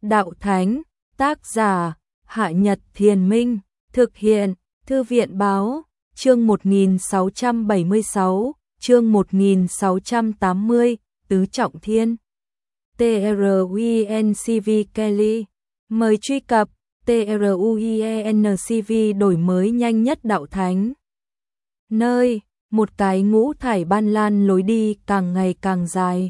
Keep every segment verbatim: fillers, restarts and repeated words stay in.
Đạo Thánh, tác giả, Hạ Nhật Thiền Minh, thực hiện, Thư viện Báo, chương một nghìn sáu trăm bảy mươi sáu, chương một nghìn sáu trăm tám mươi, Tứ Trọng Thiên. truencv Kelly, mời truy cập, truencv đổi mới nhanh nhất Đạo Thánh. Nơi, một cái ngũ thải ban lan lối đi càng ngày càng dài.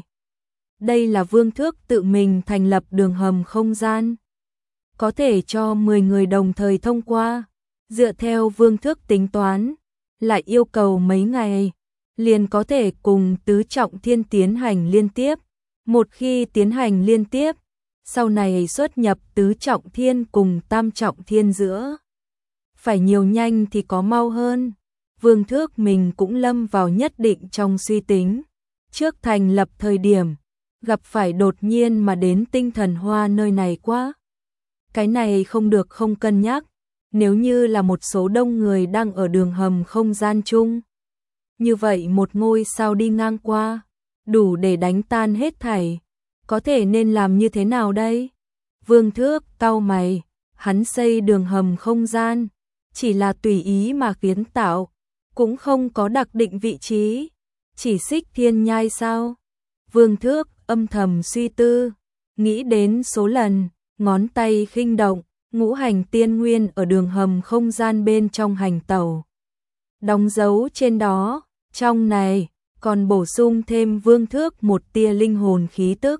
Đây là Vương Thước tự mình thành lập đường hầm không gian. Có thể cho mười người đồng thời thông qua. Dựa theo Vương Thước tính toán, lại yêu cầu mấy ngày, liền có thể cùng Tứ Trọng Thiên tiến hành liên tiếp. Một khi tiến hành liên tiếp, sau này xuất nhập Tứ Trọng Thiên cùng Tam Trọng Thiên giữa. Phải nhiều nhanh thì có mau hơn. Vương Thước mình cũng lâm vào nhất định trong suy tính. Trước thành lập thời điểm, gặp phải đột nhiên mà đến Tinh Thần Hoa nơi này quá. Cái này không được không cân nhắc, nếu như là một số đông người đang ở đường hầm không gian chung. Như vậy một ngôi sao đi ngang qua, đủ để đánh tan hết thảy. Có thể nên làm như thế nào đây? Vương Thước cau mày, hắn xây đường hầm không gian, chỉ là tùy ý mà kiến tạo, cũng không có đặc định vị trí, chỉ xích thiên nhai sao? Vương Thước âm thầm suy tư, nghĩ đến số lần, ngón tay khinh động, ngũ hành tiên nguyên ở đường hầm không gian bên trong hành tẩu. Đóng dấu trên đó, trong này, còn bổ sung thêm Vương Thước một tia linh hồn khí tức.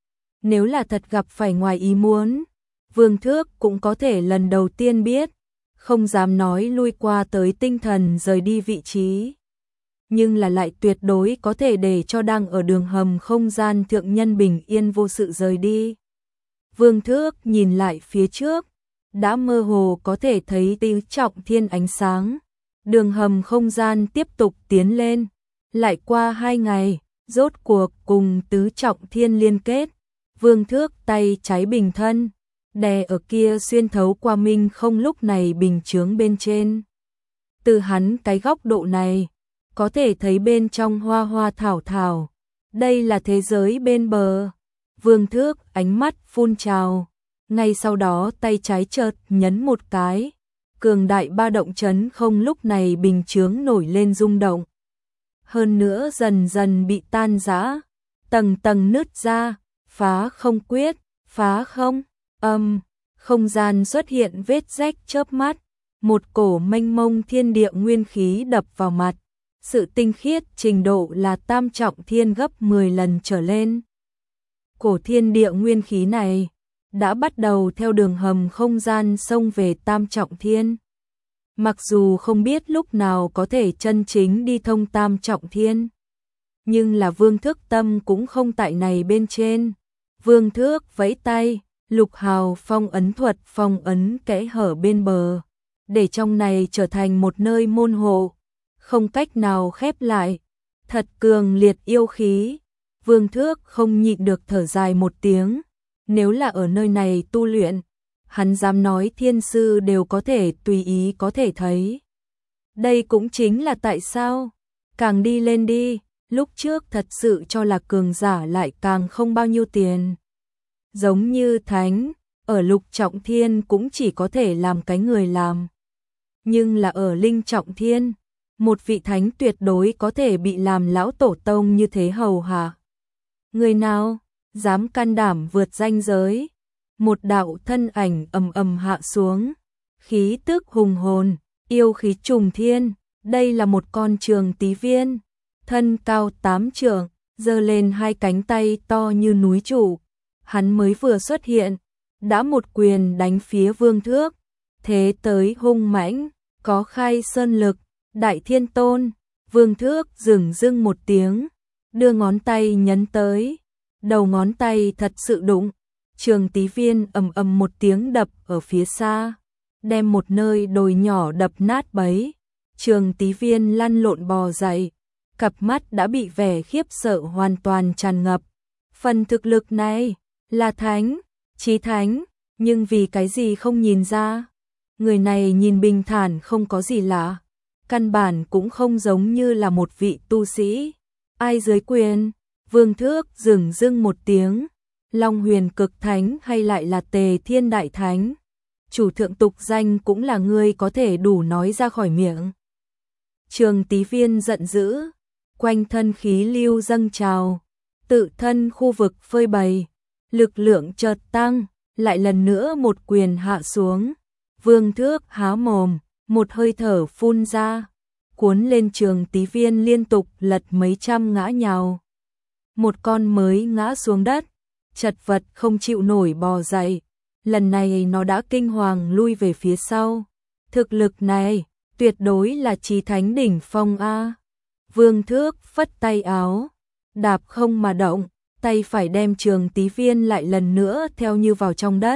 Nếu là thật gặp phải ngoài ý muốn, Vương Thước cũng có thể lần đầu tiên biết, không dám nói lui qua tới tinh thần rời đi vị trí. Nhưng là lại tuyệt đối có thể để cho đang ở đường hầm không gian thượng nhân bình yên vô sự rời đi. Vương Thước nhìn lại phía trước, đã mơ hồ có thể thấy Tứ Trọng Thiên ánh sáng. Đường hầm không gian tiếp tục tiến lên, lại qua hai ngày, rốt cuộc cùng Tứ Trọng Thiên liên kết. Vương Thước tay trái bình thân, đè ở kia xuyên thấu qua minh không lúc này bình chướng bên trên. Từ hắn cái góc độ này, có thể thấy bên trong hoa hoa thảo thảo. Đây là thế giới bên bờ. Vương Thước ánh mắt phun trào, ngay sau đó tay trái chợt nhấn một cái. Cường đại ba động chấn không lúc này bình chướng nổi lên rung động. Hơn nữa dần dần bị tan rã, tầng tầng nứt ra, phá không quyết, phá không, âm, không gian xuất hiện vết rách chớp mắt, một cổ mênh mông thiên địa nguyên khí đập vào mặt. Sự tinh khiết trình độ là Tam Trọng Thiên gấp mười lần trở lên. Cổ thiên địa nguyên khí này đã bắt đầu theo đường hầm không gian xông về Tam Trọng Thiên. Mặc dù không biết lúc nào có thể chân chính đi thông Tam Trọng Thiên, nhưng là Vương Thước tâm cũng không tại này bên trên. Vương Thước vẫy tay, lục hào phong ấn thuật phong ấn kẽ hở bên bờ, để trong này trở thành một nơi môn hộ, không cách nào khép lại. Thật cường liệt yêu khí. Vương Thước không nhịn được thở dài một tiếng. Nếu là ở nơi này tu luyện, hắn dám nói thiên sư đều có thể tùy ý có thể thấy. Đây cũng chính là tại sao, càng đi lên đi, lúc trước thật sự cho là cường giả lại càng không bao nhiêu tiền. Giống như thánh, ở Lục Trọng Thiên cũng chỉ có thể làm cái người làm. Nhưng là ở Linh Trọng Thiên, một vị thánh tuyệt đối có thể bị làm lão tổ tông như thế hầu hạ. Người nào dám can đảm vượt ranh giới? Một đạo thân ảnh ầm ầm hạ xuống, khí tức hùng hồn, yêu khí trùng thiên. Đây là một con trường tí viên, thân cao tám trượng, giơ lên hai cánh tay to như núi trụ. Hắn mới vừa xuất hiện, đã một quyền đánh phía Vương Thước, thế tới hung mãnh, có khai sơn lực. Đại Thiên Tôn. Vương Thước dừng dưng một tiếng, đưa ngón tay nhấn tới, đầu ngón tay thật sự đụng, trường tí viên ầm ầm một tiếng đập ở phía xa, đem một nơi đồi nhỏ đập nát bấy. Trường tí viên lăn lộn bò dậy, cặp mắt đã bị vẻ khiếp sợ hoàn toàn tràn ngập. Phần thực lực này là thánh, chí thánh, nhưng vì cái gì không nhìn ra? Người này nhìn bình thản không có gì lạ, căn bản cũng không giống như là một vị tu sĩ. Ai dưới quyền? Vương Thước dừng dưng một tiếng, Long Huyền Cực Thánh hay lại là Tề Thiên Đại Thánh? Chủ thượng tục danh cũng là ngươi có thể đủ nói ra khỏi miệng. Trường Tí Viên giận dữ, quanh thân khí lưu dâng trào, tự thân khu vực phơi bày, lực lượng chợt tăng, lại lần nữa một quyền hạ xuống. Vương Thước há mồm, một hơi thở phun ra, cuốn lên Trường Tí Viên liên tục lật mấy trăm ngã nhào. Một con mới ngã xuống đất, chật vật không chịu nổi bò dậy. Lần này nó đã kinh hoàng lui về phía sau. Thực lực này, tuyệt đối là chí thánh đỉnh phong a. Vương Thước phất tay áo, đạp không mà động, tay phải đem Trường Tí Viên lại lần nữa theo như vào trong đất.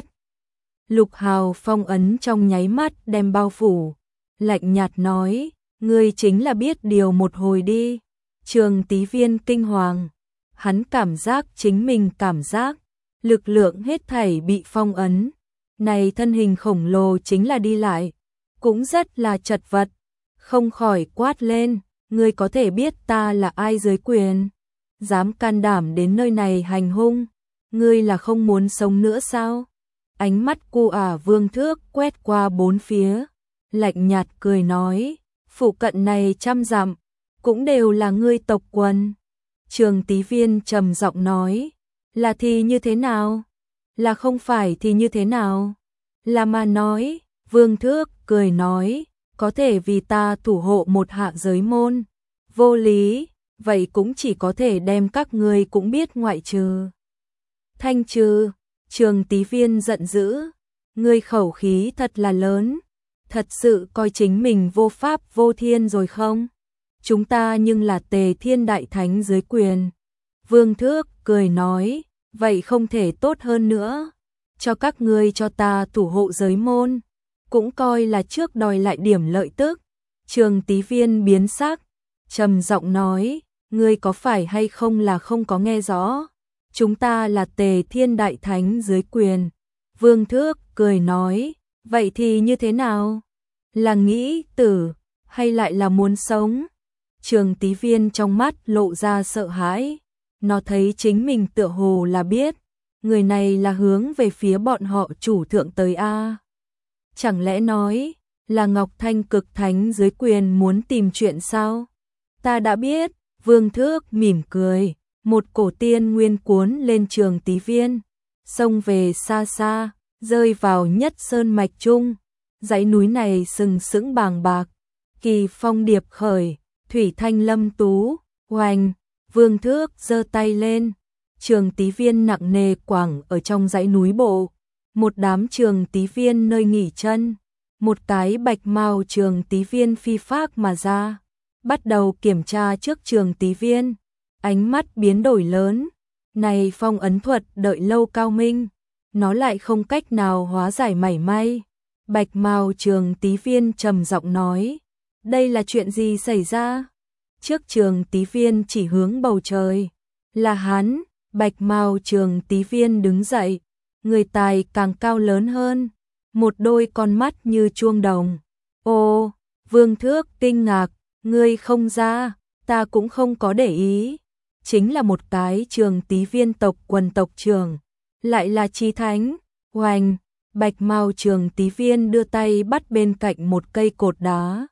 Lục hào phong ấn trong nháy mắt đem bao phủ, lạnh nhạt nói, ngươi chính là biết điều một hồi đi. Trường Tí Viên kinh hoàng, hắn cảm giác chính mình cảm giác, lực lượng hết thảy bị phong ấn. Này thân hình khổng lồ chính là đi lại, cũng rất là chật vật, không khỏi quát lên, ngươi có thể biết ta là ai dưới quyền? Dám can đảm đến nơi này hành hung, ngươi là không muốn sống nữa sao? Ánh mắt cu ả Vương Thước quét qua bốn phía, lạnh nhạt cười nói, phụ cận này trăm dặm, cũng đều là ngươi tộc quần. Trường Tí Viên trầm giọng nói, là thì như thế nào? Là không phải thì như thế nào? Là mà nói, Vương Thước cười nói, có thể vì ta thủ hộ một hạ giới môn. Vô lý, vậy cũng chỉ có thể đem các ngươi cũng biết ngoại trừ. Thanh trừ, Trường Tí Viên giận dữ, ngươi khẩu khí thật là lớn, thật sự coi chính mình vô pháp vô thiên rồi không? Chúng ta nhưng là Tề Thiên Đại Thánh dưới quyền. Vương Thước cười nói, vậy không thể tốt hơn nữa, cho các ngươi cho ta thủ hộ giới môn, cũng coi là trước đòi lại điểm lợi tức. Trường Tí Viên biến sắc, trầm giọng nói, ngươi có phải hay không là không có nghe rõ, chúng ta là Tề Thiên Đại Thánh dưới quyền. Vương Thước cười nói, vậy thì như thế nào? Là nghĩ tử, hay lại là muốn sống? Trường Tí Viên trong mắt lộ ra sợ hãi, nó thấy chính mình tựa hồ là biết, người này là hướng về phía bọn họ chủ thượng tới a. Chẳng lẽ nói, là Ngọc Thanh Cực Thánh dưới quyền muốn tìm chuyện sao? Ta đã biết, Vương Thước mỉm cười, một cổ tiên nguyên cuốn lên Trường Tí Viên, xông về xa xa, rơi vào nhất sơn mạch trung. Dãy núi này sừng sững bàng bạc, kỳ phong điệp khởi, thủy thanh lâm tú, oanh. Vương Thước giơ tay lên, Trường Tí Viên nặng nề quẳng ở trong dãy núi bộ. Một đám Trường Tí Viên nơi nghỉ chân, một cái bạch mao Trường Tí Viên phi phác mà ra, bắt đầu kiểm tra trước Trường Tí Viên. Ánh mắt biến đổi lớn, này phong ấn thuật đợi lâu cao minh, nó lại không cách nào hóa giải mảy may. Bạch mao Trường Tí Viên trầm giọng nói, đây là chuyện gì xảy ra? Trước Trường Tí Viên chỉ hướng bầu trời, là hắn. Bạch mao Trường Tí Viên đứng dậy, người tài càng cao lớn hơn, một đôi con mắt như chuông đồng. Ô, Vương Thước kinh ngạc, ngươi không ra, ta cũng không có để ý, chính là một cái Trường Tí Viên tộc quần tộc trưởng, lại là chí thánh. Oanh, Bạch mao Trường Tí Viên đưa tay bắt bên cạnh một cây cột đá,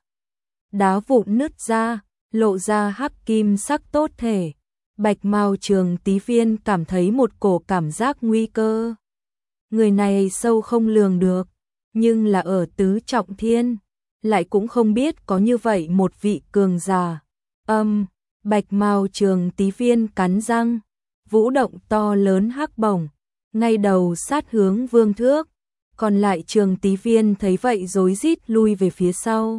đá vụn nứt ra, lộ ra hắc kim sắc tốt thể. Bạch mao Trường Tí Viên cảm thấy một cổ cảm giác nguy cơ. Người này sâu không lường được, nhưng là ở tứ trọng thiên, lại cũng không biết có như vậy một vị cường giả. Âm, um, Bạch mao Trường Tí Viên cắn răng, vũ động to lớn hắc bổng, ngay đầu sát hướng Vương Thước. Còn lại Trường Tí Viên thấy vậy rối rít lui về phía sau.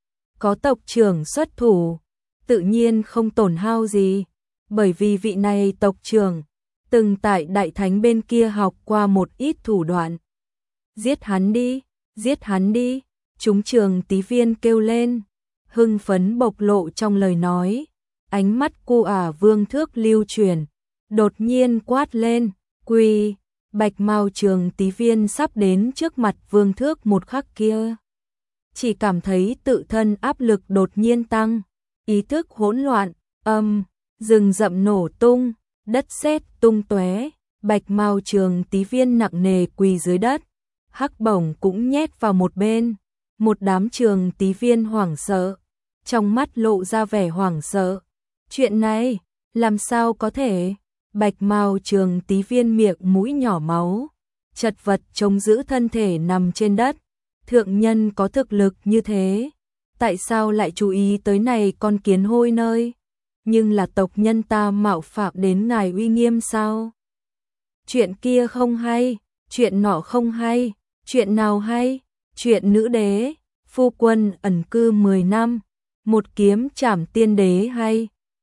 Có tộc trưởng xuất thủ, tự nhiên không tổn hao gì, bởi vì vị này tộc trưởng từng tại Đại Thánh bên kia học qua một ít thủ đoạn. Giết hắn đi, giết hắn đi, chúng Trường Tí Viên kêu lên, hưng phấn bộc lộ trong lời nói. Ánh mắt cu ả Vương Thước lưu chuyển, đột nhiên quát lên, quỳ. Bạch mao Trường Tí Viên sắp đến trước mặt Vương Thước một khắc kia, chỉ cảm thấy tự thân áp lực đột nhiên tăng, ý thức hỗn loạn, âm, rừng rậm nổ tung, đất sét tung tóe, Bạch Mao Trường Tí Viên nặng nề quỳ dưới đất, hắc bổng cũng nhét vào một bên. Một đám Trường Tí Viên hoảng sợ, trong mắt lộ ra vẻ hoảng sợ. Chuyện này, làm sao có thể? Bạch Mao Trường Tí Viên miệng mũi nhỏ máu, chật vật chống giữ thân thể nằm trên đất. Thượng nhân có thực lực như thế, tại sao lại chú ý tới này con kiến hôi nơi? Nhưng là tộc nhân ta mạo phạm đến ngài uy nghiêm sao? Chuyện kia không hay, chuyện nọ không hay, chuyện nào hay? Chuyện nữ đế, phu quân ẩn cư mười năm, một kiếm trảm tiên đế hay?